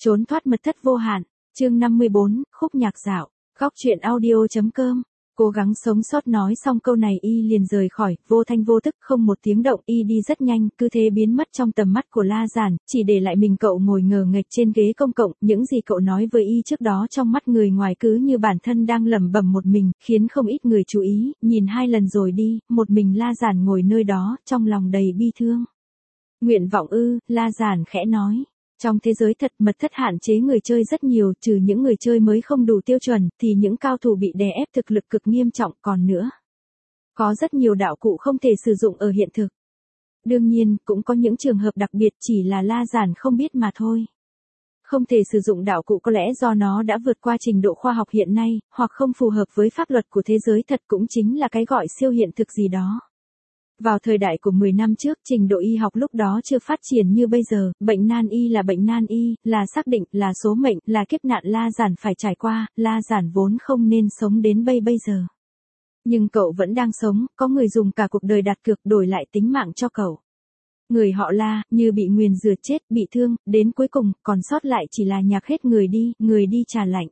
Trốn thoát mật thất vô hạn, chương 54, khúc nhạc dạo, góc truyện audio.com. Cố gắng sống sót nói xong câu này y liền rời khỏi, vô thanh vô tức không một tiếng động y đi rất nhanh, cứ thế biến mất trong tầm mắt của La Giản, chỉ để lại mình cậu ngồi ngờ nghệch trên ghế công cộng, những gì cậu nói với y trước đó trong mắt người ngoài cứ như bản thân đang lẩm bẩm một mình, khiến không ít người chú ý, nhìn 2 lần rồi đi, một mình La Giản ngồi nơi đó, trong lòng đầy bi thương. Nguyện vọng ư, La Giản khẽ nói. Trong thế giới thật mật thất hạn chế người chơi rất nhiều, trừ những người chơi mới không đủ tiêu chuẩn, thì những cao thủ bị đè ép thực lực cực nghiêm trọng còn nữa. Có rất nhiều đạo cụ không thể sử dụng ở hiện thực. Đương nhiên, cũng có những trường hợp đặc biệt chỉ là La Giản không biết mà thôi. Không thể sử dụng đạo cụ có lẽ do nó đã vượt qua trình độ khoa học hiện nay, hoặc không phù hợp với pháp luật của thế giới thật cũng chính là cái gọi siêu hiện thực gì đó. Vào thời đại của 10 năm trước, trình độ y học lúc đó chưa phát triển như bây giờ, bệnh nan y là bệnh nan y, là xác định, là số mệnh, là kiếp nạn La Giản phải trải qua, La Giản vốn không nên sống đến bây giờ. Nhưng cậu vẫn đang sống, có người dùng cả cuộc đời đặt cược đổi lại tính mạng cho cậu. Người họ La, như bị nguyền rủa chết, bị thương, đến cuối cùng, còn sót lại chỉ là nhạc hết người đi trà lạnh.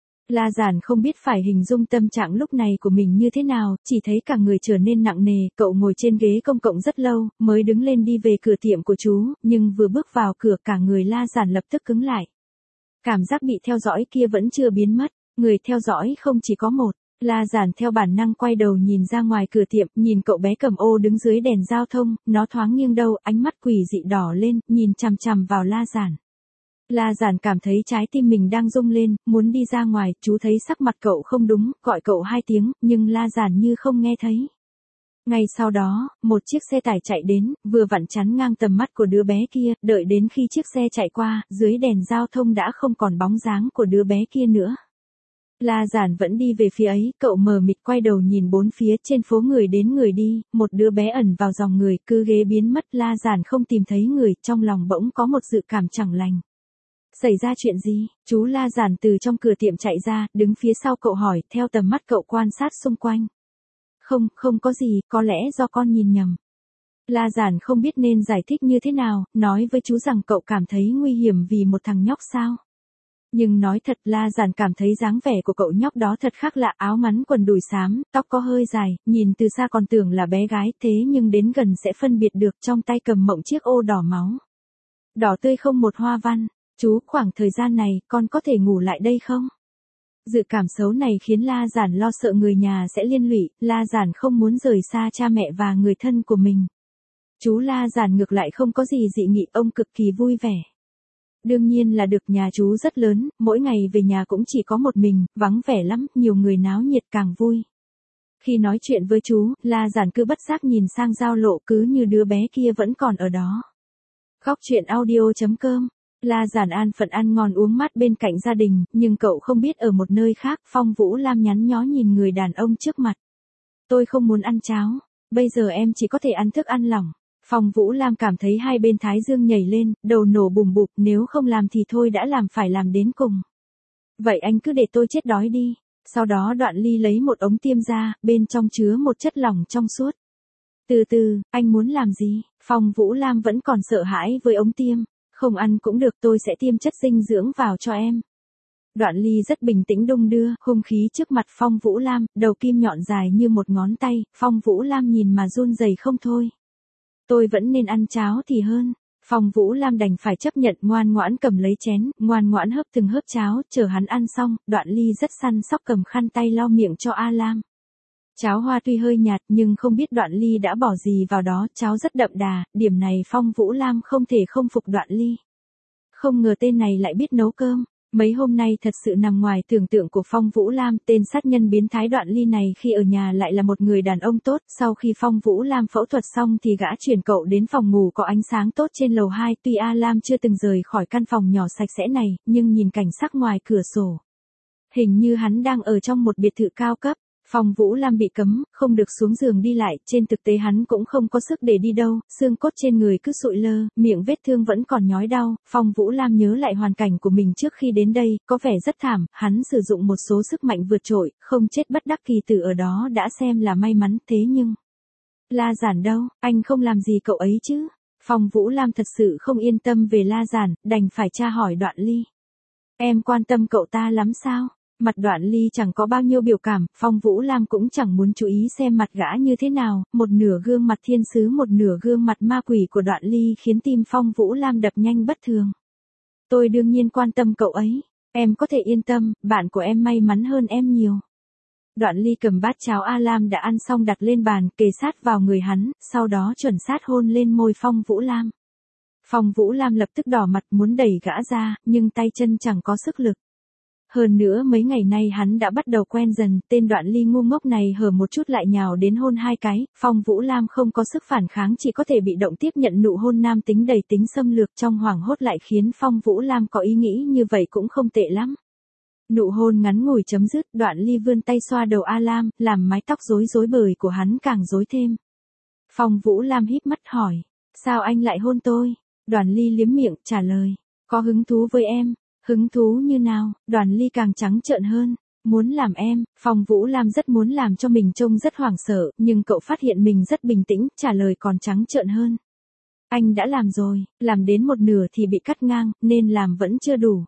La Giản không biết phải hình dung tâm trạng lúc này của mình như thế nào, chỉ thấy cả người trở nên nặng nề, cậu ngồi trên ghế công cộng rất lâu, mới đứng lên đi về cửa tiệm của chú, nhưng vừa bước vào cửa cả người La Giản lập tức cứng lại. Cảm giác bị theo dõi kia vẫn chưa biến mất, người theo dõi không chỉ có một. La Giản theo bản năng quay đầu nhìn ra ngoài cửa tiệm, nhìn cậu bé cầm ô đứng dưới đèn giao thông, nó thoáng nghiêng đầu, ánh mắt quỷ dị đỏ lên, nhìn chằm chằm vào La Giản. La Giản cảm thấy trái tim mình đang rung lên, muốn đi ra ngoài, chú thấy sắc mặt cậu không đúng, gọi cậu 2 tiếng, nhưng La Giản như không nghe thấy. Ngay sau đó, một chiếc xe tải chạy đến, vừa vặn chắn ngang tầm mắt của đứa bé kia, đợi đến khi chiếc xe chạy qua, dưới đèn giao thông đã không còn bóng dáng của đứa bé kia nữa. La Giản vẫn đi về phía ấy, cậu mờ mịt quay đầu nhìn bốn phía trên phố người đến người đi, một đứa bé ẩn vào dòng người, cứ ghế biến mất, La Giản không tìm thấy người, trong lòng bỗng có một dự cảm chẳng lành. Xảy ra chuyện gì? Chú La Giản từ trong cửa tiệm chạy ra, đứng phía sau cậu hỏi, theo tầm mắt cậu quan sát xung quanh. Không có gì, có lẽ do con nhìn nhầm. La Giản không biết nên giải thích như thế nào, nói với chú rằng cậu cảm thấy nguy hiểm vì một thằng nhóc sao. Nhưng nói thật La Giản cảm thấy dáng vẻ của cậu nhóc đó thật khác lạ, áo ngắn quần đùi xám, tóc có hơi dài, nhìn từ xa còn tưởng là bé gái, thế nhưng đến gần sẽ phân biệt được, trong tay cầm mộng chiếc ô đỏ máu. Đỏ tươi không một hoa văn. Chú, khoảng thời gian này, con có thể ngủ lại đây không? Dự cảm xấu này khiến La Giản lo sợ người nhà sẽ liên lụy, La Giản không muốn rời xa cha mẹ và người thân của mình. Chú La Giản ngược lại không có gì dị nghị, ông cực kỳ vui vẻ. Đương nhiên là được, nhà chú rất lớn, mỗi ngày về nhà cũng chỉ có một mình, vắng vẻ lắm, nhiều người náo nhiệt càng vui. Khi nói chuyện với chú, La Giản cứ bất giác nhìn sang giao lộ cứ như đứa bé kia vẫn còn ở đó. Góc truyện audio.com. La Giản an phận ăn ngon uống mát bên cạnh gia đình, nhưng cậu không biết ở một nơi khác, Phong Vũ Lam nhắn nhó nhìn người đàn ông trước mặt. Tôi không muốn ăn cháo, bây giờ em chỉ có thể ăn thức ăn lỏng. Phong Vũ Lam cảm thấy hai bên thái dương nhảy lên, đầu nổ bùm bụp, nếu không làm thì thôi đã làm phải làm đến cùng. Vậy anh cứ để tôi chết đói đi. Sau đó Đoạn Ly lấy một ống tiêm ra, bên trong chứa một chất lỏng trong suốt. Từ từ, anh muốn làm gì? Phong Vũ Lam vẫn còn sợ hãi với ống tiêm. Không ăn cũng được, tôi sẽ tiêm chất dinh dưỡng vào cho em. Đoạn Ly rất bình tĩnh đung đưa, hung khí trước mặt Phong Vũ Lam, đầu kim nhọn dài như một ngón tay, Phong Vũ Lam nhìn mà run rẩy không thôi. Tôi vẫn nên ăn cháo thì hơn. Phong Vũ Lam đành phải chấp nhận, ngoan ngoãn cầm lấy chén, ngoan ngoãn hớp từng hớp cháo, chờ hắn ăn xong, Đoạn Ly rất săn sóc cầm khăn tay lau miệng cho A Lam. Cháo hoa tuy hơi nhạt nhưng không biết Đoạn Ly đã bỏ gì vào đó, cháo rất đậm đà, điểm này Phong Vũ Lam không thể không phục Đoạn Ly. Không ngờ tên này lại biết nấu cơm, mấy hôm nay thật sự nằm ngoài tưởng tượng của Phong Vũ Lam, tên sát nhân biến thái Đoạn Ly này khi ở nhà lại là một người đàn ông tốt, sau khi Phong Vũ Lam phẫu thuật xong thì gã chuyển cậu đến phòng ngủ có ánh sáng tốt trên lầu 2, tuy A Lam chưa từng rời khỏi căn phòng nhỏ sạch sẽ này, nhưng nhìn cảnh sắc ngoài cửa sổ. Hình như hắn đang ở trong một biệt thự cao cấp. Phong Vũ Lam bị cấm, không được xuống giường đi lại, trên thực tế hắn cũng không có sức để đi đâu, xương cốt trên người cứ sụi lơ, miệng vết thương vẫn còn nhói đau, Phong Vũ Lam nhớ lại hoàn cảnh của mình trước khi đến đây, có vẻ rất thảm, hắn sử dụng một số sức mạnh vượt trội, không chết bất đắc kỳ tử ở đó đã xem là may mắn, thế nhưng... La Giản đâu, anh không làm gì cậu ấy chứ? Phong Vũ Lam thật sự không yên tâm về La Giản, đành phải tra hỏi Đoạn Ly. Em quan tâm cậu ta lắm sao? Mặt Đoạn Ly chẳng có bao nhiêu biểu cảm, Phong Vũ Lam cũng chẳng muốn chú ý xem mặt gã như thế nào, một nửa gương mặt thiên sứ một nửa gương mặt ma quỷ của Đoạn Ly khiến tim Phong Vũ Lam đập nhanh bất thường. Tôi đương nhiên quan tâm cậu ấy, em có thể yên tâm, bạn của em may mắn hơn em nhiều. Đoạn Ly cầm bát cháo A Lam đã ăn xong đặt lên bàn, kề sát vào người hắn, sau đó chuẩn xác hôn lên môi Phong Vũ Lam. Phong Vũ Lam lập tức đỏ mặt muốn đẩy gã ra, nhưng tay chân chẳng có sức lực. Hơn nữa mấy ngày nay hắn đã bắt đầu quen dần, tên Đoạn Ly ngu ngốc này hở một chút lại nhào đến hôn hai cái, Phong Vũ Lam không có sức phản kháng chỉ có thể bị động tiếp nhận nụ hôn nam tính đầy tính xâm lược trong hoảng hốt lại khiến Phong Vũ Lam có ý nghĩ như vậy cũng không tệ lắm. Nụ hôn ngắn ngủi chấm dứt, Đoạn Ly vươn tay xoa đầu A Lam, làm mái tóc rối rối bời của hắn càng rối thêm. Phong Vũ Lam híp mắt hỏi, sao anh lại hôn tôi? Đoạn Ly liếm miệng, trả lời, có hứng thú với em. Hứng thú như nào? Đoạn Ly càng trắng trợn hơn. Muốn làm em. Phong Vũ Lam rất muốn làm cho mình trông rất hoảng sợ, nhưng cậu phát hiện mình rất bình tĩnh, trả lời còn trắng trợn hơn. Anh đã làm rồi, làm đến một nửa thì bị cắt ngang, nên làm vẫn chưa đủ.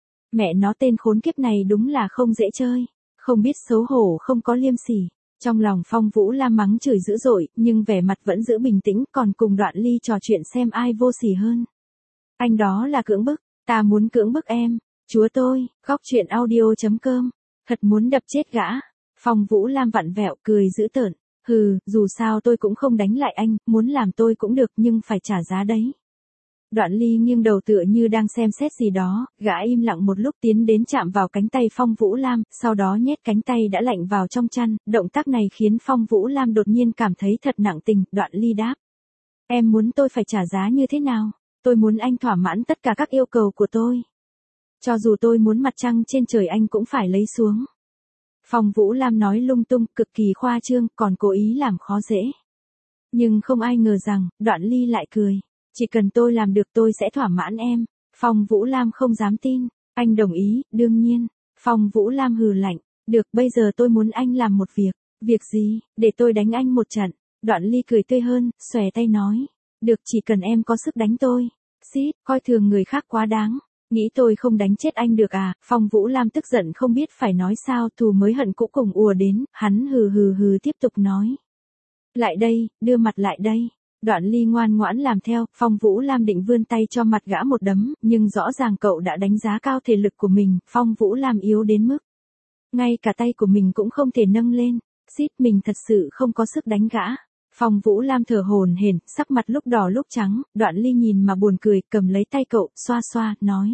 Mẹ nó, tên khốn kiếp này đúng là không dễ chơi. Không biết xấu hổ, không có liêm sỉ. Trong lòng Phong Vũ Lam mắng chửi dữ dội, nhưng vẻ mặt vẫn giữ bình tĩnh, còn cùng Đoạn Ly trò chuyện xem ai vô sỉ hơn. Anh đó là cưỡng bức. Ta muốn cưỡng bức em, chúa tôi, góc chuyện audio.com, thật muốn đập chết gã. Phong Vũ Lam vặn vẹo cười dữ tợn, hừ, dù sao tôi cũng không đánh lại anh, muốn làm tôi cũng được nhưng phải trả giá đấy. Đoạn Ly nghiêng đầu tựa như đang xem xét gì đó, gã im lặng một lúc tiến đến chạm vào cánh tay Phong Vũ Lam, sau đó nhét cánh tay đã lạnh vào trong chăn, động tác này khiến Phong Vũ Lam đột nhiên cảm thấy thật nặng tình, Đoạn Ly đáp. Em muốn tôi phải trả giá như thế nào? Tôi muốn anh thỏa mãn tất cả các yêu cầu của tôi. Cho dù tôi muốn mặt trăng trên trời anh cũng phải lấy xuống. Phong Vũ Lam nói lung tung, cực kỳ khoa trương, còn cố ý làm khó dễ. Nhưng không ai ngờ rằng, Đoạn Ly lại cười. Chỉ cần tôi làm được tôi sẽ thỏa mãn em. Phong Vũ Lam không dám tin. Anh đồng ý, đương nhiên. Phong Vũ Lam hừ lạnh. Được, bây giờ tôi muốn anh làm một việc. Việc gì? Để tôi đánh anh một trận. Đoạn Ly cười tươi hơn, xòe tay nói. Được, chỉ cần em có sức đánh tôi. Xít, coi thường người khác quá đáng. Nghĩ tôi không đánh chết anh được à? Phong Vũ Lam tức giận không biết phải nói sao, thù mới hận cũ cùng ùa đến, hắn hừ hừ hừ tiếp tục nói. Lại đây, đưa mặt lại đây. Đoạn Ly ngoan ngoãn làm theo, Phong Vũ Lam định vươn tay cho mặt gã một đấm, nhưng rõ ràng cậu đã đánh giá cao thể lực của mình, Phong Vũ Lam yếu đến mức. Ngay cả tay của mình cũng không thể nâng lên. Xít, mình thật sự không có sức đánh gã. Phong Vũ Lam thở hổn hển, sắc mặt lúc đỏ lúc trắng, Đoạn Ly nhìn mà buồn cười, cầm lấy tay cậu, xoa xoa, nói.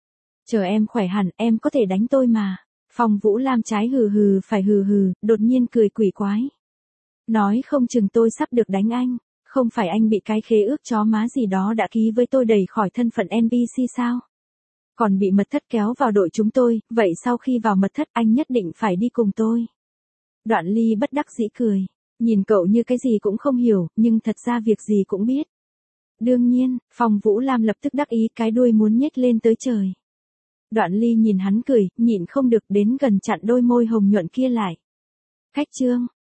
Chờ em khỏe hẳn, em có thể đánh tôi mà. Phong Vũ Lam trái hừ hừ phải hừ hừ, đột nhiên cười quỷ quái. Nói không chừng tôi sắp được đánh anh, không phải anh bị cái khế ước chó má gì đó đã ký với tôi đẩy khỏi thân phận NPC sao? Còn bị mật thất kéo vào đội chúng tôi, vậy sau khi vào mật thất anh nhất định phải đi cùng tôi. Đoạn Ly bất đắc dĩ cười. Nhìn cậu như cái gì cũng không hiểu, nhưng thật ra việc gì cũng biết. Đương nhiên, Phong Vũ Lam lập tức đắc ý cái đuôi muốn nhếch lên tới trời. Đoạn Ly nhìn hắn cười, nhịn không được đến gần chặn đôi môi hồng nhuận kia lại. Khách trương,